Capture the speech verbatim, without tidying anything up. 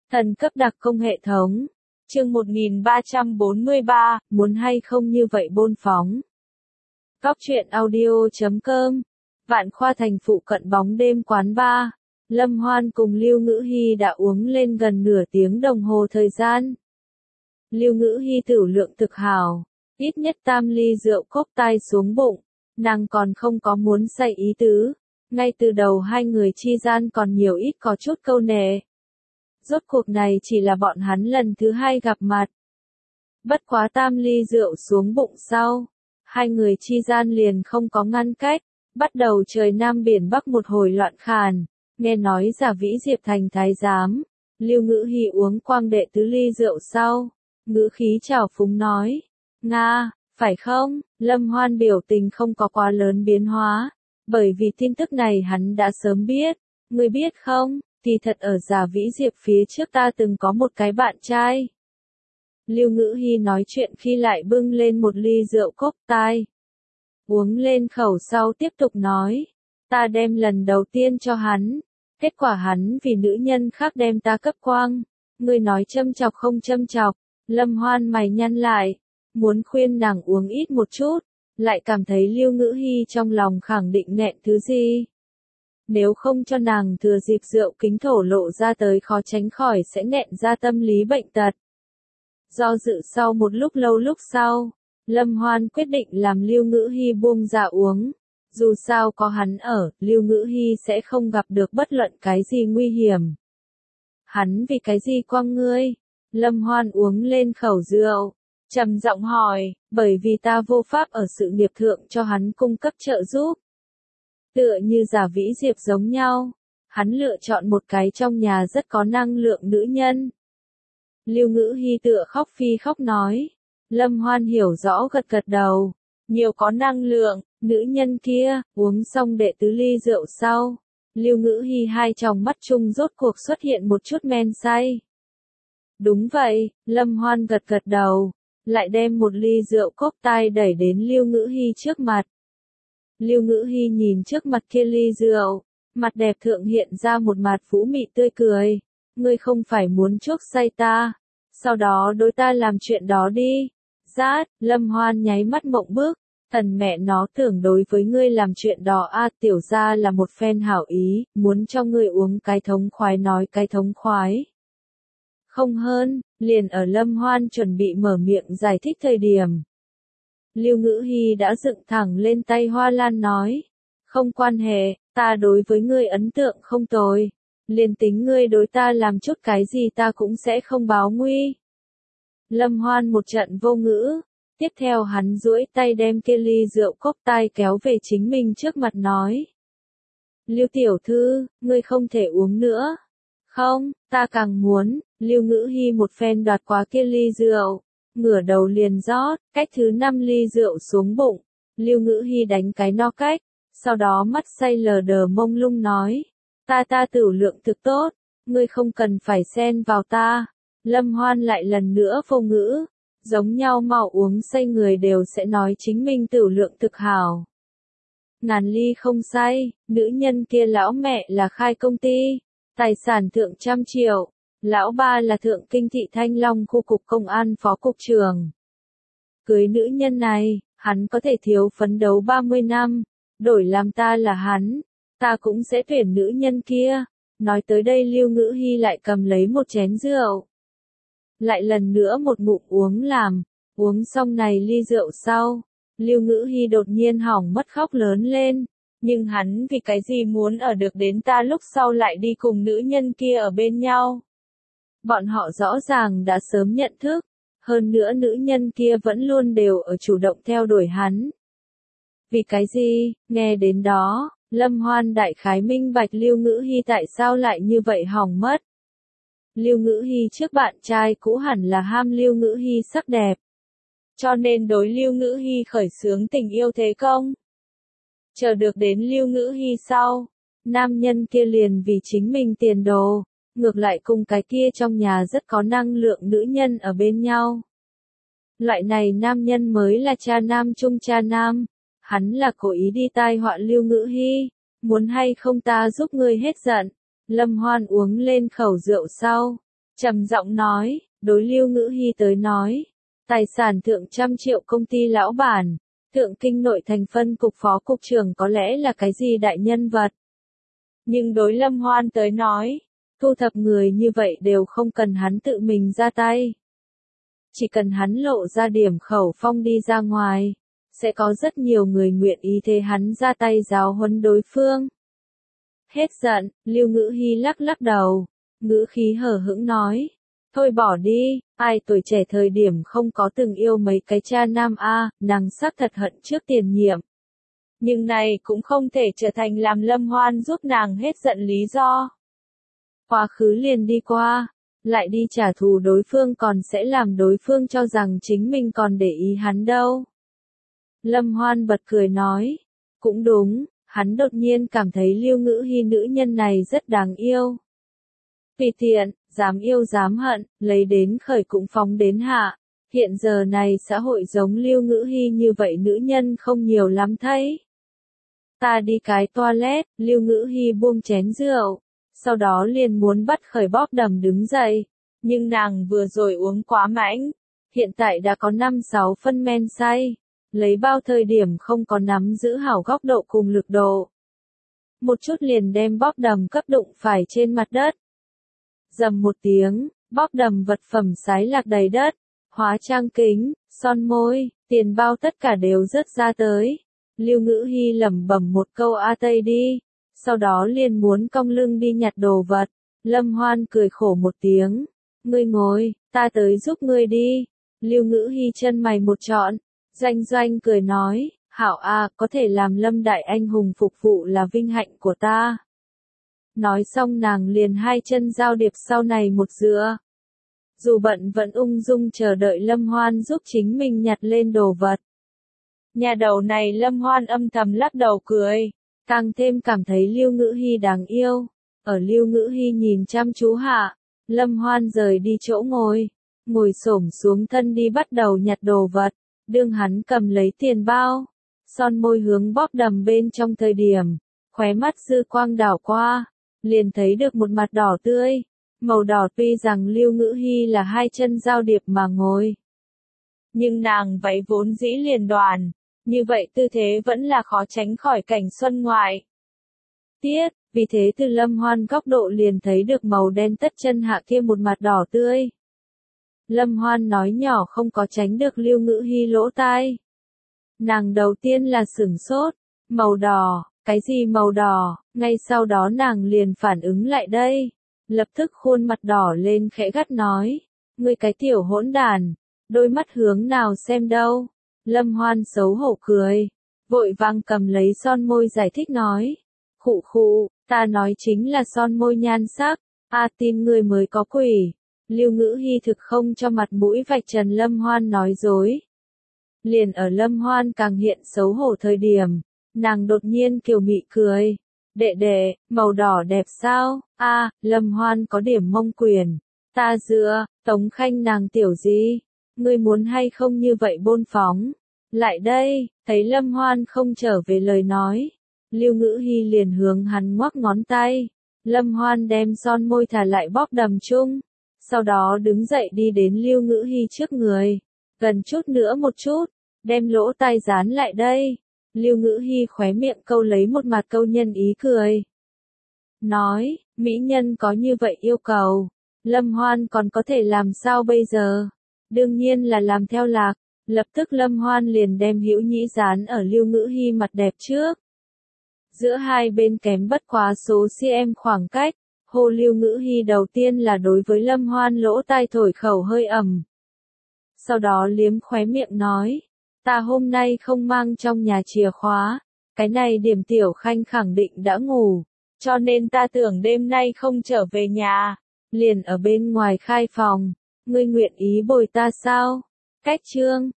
Thần cấp đặc công hệ thống. Chương một nghìn ba trăm bốn mươi ba, muốn hay không như vậy bôn phóng. Góc truyện audio chấm com. Vạn Khoa thành phụ cận bóng đêm quán bar. Lâm Hoan cùng Lưu Ngữ Hi đã uống lên gần nửa tiếng đồng hồ thời gian. Lưu Ngữ Hi tửu lượng thực hào, ít nhất tam ly rượu cốc tai xuống bụng, nàng còn không có muốn say ý tứ. Ngay từ đầu hai người chi gian còn nhiều ít có chút câu nệ. Rốt cuộc này chỉ là bọn hắn lần thứ hai gặp mặt. Bất quá tam ly rượu xuống bụng sau, hai người chi gian liền không có ngăn cách, bắt đầu trời Nam biển Bắc một hồi loạn khàn. Nghe nói giả vĩ Diệp thành thái giám, Lưu Ngữ Hi uống quang đệ tứ ly rượu sau, ngữ khí trào phúng nói, Nga, phải không? Lâm Hoan biểu tình không có quá lớn biến hóa, bởi vì tin tức này hắn đã sớm biết. Ngươi biết không, thì thật ở giả vĩ Diệp phía trước ta từng có một cái bạn trai. Lưu Ngữ Hi nói chuyện khi lại bưng lên một ly rượu cốc tai. Uống lên khẩu sau tiếp tục nói, ta đem lần đầu tiên cho hắn, kết quả hắn vì nữ nhân khác đem ta cấp quang. Ngươi nói châm chọc không châm chọc? Lâm Hoan mày nhăn lại, muốn khuyên nàng uống ít một chút, lại cảm thấy Lưu Ngữ Hi trong lòng khẳng định nghẹn thứ gì. Nếu không cho nàng thừa dịp rượu kính thổ lộ ra tới khó tránh khỏi sẽ nghẹn ra tâm lý bệnh tật. Do dự sau một lúc lâu lúc sau, Lâm Hoan quyết định làm Lưu Ngữ Hi buông ra uống. Dù sao có hắn ở, Lưu Ngữ Hi sẽ không gặp được bất luận cái gì nguy hiểm. Hắn vì cái gì quăng ngươi? Lâm Hoan uống lên khẩu rượu, trầm giọng hỏi, bởi vì ta vô pháp ở sự nghiệp thượng cho hắn cung cấp trợ giúp. Tựa như giả vĩ Diệp giống nhau, hắn lựa chọn một cái trong nhà rất có năng lượng nữ nhân. Lưu Ngữ Hi tựa khóc phi khóc nói. Lâm Hoan hiểu rõ gật gật đầu. Nhiều có năng lượng, nữ nhân kia, uống xong đệ tứ ly rượu sau. Lưu Ngữ Hi hai tròng mắt chung rốt cuộc xuất hiện một chút men say. Đúng vậy, Lâm Hoan gật gật đầu, lại đem một ly rượu cốc tai đẩy đến Lưu Ngữ Hi trước mặt. Lưu Ngữ Hi nhìn trước mặt kia ly rượu, mặt đẹp thượng hiện ra một mặt vũ mị tươi cười. Ngươi không phải muốn chuốc say ta, sau đó đối ta làm chuyện đó đi. Rát, Lâm Hoan nháy mắt mộng bức, thần mẹ nó tưởng đối với ngươi làm chuyện đó a à, tiểu gia là một phen hảo ý, muốn cho ngươi uống cái thống khoái nói cái thống khoái. Không hơn, liền ở Lâm Hoan chuẩn bị mở miệng giải thích thời điểm. Lưu Ngữ Hi đã dựng thẳng lên tay hoa lan nói, không quan hệ, ta đối với ngươi ấn tượng không tồi, liền tính ngươi đối ta làm chút cái gì ta cũng sẽ không báo nguy. Lâm Hoan một trận vô ngữ, tiếp theo hắn duỗi tay đem kia ly rượu cốc tai kéo về chính mình trước mặt nói. Lưu tiểu thư, ngươi không thể uống nữa. Không, ta càng muốn. Lưu Ngữ Hi một phen đoạt quá kia ly rượu, ngửa đầu liền rót, cách thứ năm ly rượu xuống bụng. Lưu Ngữ Hi đánh cái no cách, sau đó mắt say lờ đờ mông lung nói, ta ta tửu lượng thực tốt, ngươi không cần phải xen vào ta. Lâm Hoan lại lần nữa vô ngữ, giống nhau mau uống say người đều sẽ nói chính mình tửu lượng thực hảo. Ngàn ly không say, nữ nhân kia lão mẹ là khai công ty, tài sản thượng trăm triệu, lão ba là thượng kinh thị Thanh Long khu cục công an phó cục trưởng. Cưới nữ nhân này, hắn có thể thiếu phấn đấu ba mươi năm, đổi làm ta là hắn, ta cũng sẽ tuyển nữ nhân kia. Nói tới đây Lưu Ngữ Hi lại cầm lấy một chén rượu. Lại lần nữa một ngụm uống làm, uống xong này ly rượu sau, Lưu Ngữ Hi đột nhiên hỏng mất khóc lớn lên, nhưng hắn vì cái gì muốn ở được đến ta lúc sau lại đi cùng nữ nhân kia ở bên nhau. Bọn họ rõ ràng đã sớm nhận thức, hơn nữa nữ nhân kia vẫn luôn đều ở chủ động theo đuổi hắn. Vì cái gì, nghe đến đó, Lâm Hoan đại khái minh bạch Lưu Ngữ Hi tại sao lại như vậy hỏng mất. Lưu Ngữ Hi trước bạn trai cũ hẳn là ham Lưu Ngữ Hi sắc đẹp, cho nên đối Lưu Ngữ Hi khởi xướng tình yêu thế công. Chờ được đến Lưu Ngữ Hi sau, nam nhân kia liền vì chính mình tiền đồ, ngược lại cùng cái kia trong nhà rất có năng lượng nữ nhân ở bên nhau. Loại này nam nhân mới là cha nam chung cha nam, hắn là cố ý đi tai họa Lưu Ngữ Hi, muốn hay không ta giúp ngươi hết giận. Lâm Hoan uống lên khẩu rượu sau, trầm giọng nói, đối Lưu Ngữ Hy tới nói, tài sản thượng trăm triệu công ty lão bản, thượng kinh nội thành phân cục phó cục trưởng có lẽ là cái gì đại nhân vật. Nhưng đối Lâm Hoan tới nói, thu thập người như vậy đều không cần hắn tự mình ra tay. Chỉ cần hắn lộ ra điểm khẩu phong đi ra ngoài, sẽ có rất nhiều người nguyện ý thế hắn ra tay giáo huấn đối phương. Hết giận, Lưu Ngữ Hy lắc lắc đầu, ngữ khí hờ hững nói, thôi bỏ đi, ai tuổi trẻ thời điểm không có từng yêu mấy cái cha nam a, nàng xác thật hận trước tiền nhiệm. Nhưng này cũng không thể trở thành làm Lâm Hoan giúp nàng hết giận lý do. Quá khứ liền đi qua, lại đi trả thù đối phương còn sẽ làm đối phương cho rằng chính mình còn để ý hắn đâu. Lâm Hoan bật cười nói, cũng đúng, hắn đột nhiên cảm thấy Lưu Ngữ Hy nữ nhân này rất đáng yêu. Tùy tiện, dám yêu dám hận, lấy đến khởi cũng phóng đến hạ. Hiện giờ này xã hội giống Lưu Ngữ Hy như vậy nữ nhân không nhiều lắm thấy. Ta đi cái toilet, Lưu Ngữ Hy buông chén rượu, sau đó liền muốn bắt khởi bóp đầm đứng dậy, nhưng nàng vừa rồi uống quá mãnh, hiện tại đã có năm sáu phân men say, lấy bao thời điểm không có nắm giữ hảo góc độ cùng lực độ. Một chút liền đem bóp đầm cấp đụng phải trên mặt đất. Dầm một tiếng, bóp đầm vật phẩm sái lạc đầy đất, hóa trang kính, son môi, tiền bao tất cả đều rớt ra tới. Lưu Ngữ Hy lẩm bẩm một câu a tây đi, sau đó liền muốn cong lưng đi nhặt đồ vật. Lâm Hoan cười khổ một tiếng, ngươi ngồi, ta tới giúp ngươi đi. Lưu Ngữ Hy chân mày một trọn, doanh doanh cười nói, hảo a, có thể làm Lâm đại anh hùng phục vụ là vinh hạnh của ta. Nói xong nàng liền hai chân giao điệp sau này một dựa. Dù bận vẫn ung dung chờ đợi Lâm Hoan giúp chính mình nhặt lên đồ vật. Nhà đầu này Lâm Hoan âm thầm lắc đầu cười, càng thêm cảm thấy Lưu Ngữ Hy đáng yêu. Ở Lưu Ngữ Hy nhìn chăm chú hạ, Lâm Hoan rời đi chỗ ngồi, ngồi xổm xuống thân đi bắt đầu nhặt đồ vật, đương hắn cầm lấy tiền bao, son môi hướng bóp đầm bên trong thời điểm, khóe mắt dư quang đảo qua, liền thấy được một mặt đỏ tươi, màu đỏ tuy rằng Lưu Ngữ Hy là hai chân giao điệp mà ngồi. Nhưng nàng váy vốn dĩ liền đoàn, như vậy tư thế vẫn là khó tránh khỏi cảnh xuân ngoại. Tiết, vì thế từ Lâm Hoan góc độ liền thấy được màu đen tất chân hạ kia một mặt đỏ tươi. Lâm Hoan nói nhỏ không có tránh được Lưu Ngữ Hy lỗ tai. Nàng đầu tiên là sửng sốt, màu đỏ, cái gì màu đỏ, ngay sau đó nàng liền phản ứng lại đây, lập tức khuôn mặt đỏ lên khẽ gắt nói, ngươi cái tiểu hỗn đàn, đôi mắt hướng nào xem đâu. Lâm Hoan xấu hổ cười, vội vàng cầm lấy son môi giải thích nói, khụ khụ, ta nói chính là son môi nhan sắc, a tin ngươi mới có quỷ. Lưu Ngữ Hy thực không cho mặt mũi vạch trần Lâm Hoan nói dối. Liền ở Lâm Hoan càng hiện xấu hổ thời điểm, nàng đột nhiên kiều mị cười, đệ đệ, màu đỏ đẹp sao, a Lâm Hoan có điểm mông quyền, ta dựa, Tống Khanh nàng tiểu gì, ngươi muốn hay không như vậy bôn phóng, lại đây, thấy Lâm Hoan không trở về lời nói, Lưu Ngữ Hy liền hướng hắn ngoắc ngón tay, Lâm Hoan đem son môi thả lại bóp đầm chung, sau đó đứng dậy đi đến Lưu Ngữ Hy trước người, gần chút nữa một chút, đem lỗ tai dán lại đây. Lưu Ngữ Hy khóe miệng câu lấy một mặt câu nhân ý cười. Nói, mỹ nhân có như vậy yêu cầu, Lâm Hoan còn có thể làm sao bây giờ? Đương nhiên là làm theo lạc, lập tức Lâm Hoan liền đem hữu nhĩ dán ở Lưu Ngữ Hy mặt đẹp trước. Giữa hai bên kém bất quá số cm khoảng cách, hô Lưu Ngữ Hy đầu tiên là đối với Lâm Hoan lỗ tai thổi khẩu hơi ẩm. Sau đó liếm khóe miệng nói, ta hôm nay không mang trong nhà chìa khóa, cái này Điểm Tiểu Khanh khẳng định đã ngủ, cho nên ta tưởng đêm nay không trở về nhà, liền ở bên ngoài khai phòng, ngươi nguyện ý bồi ta sao? Cách chương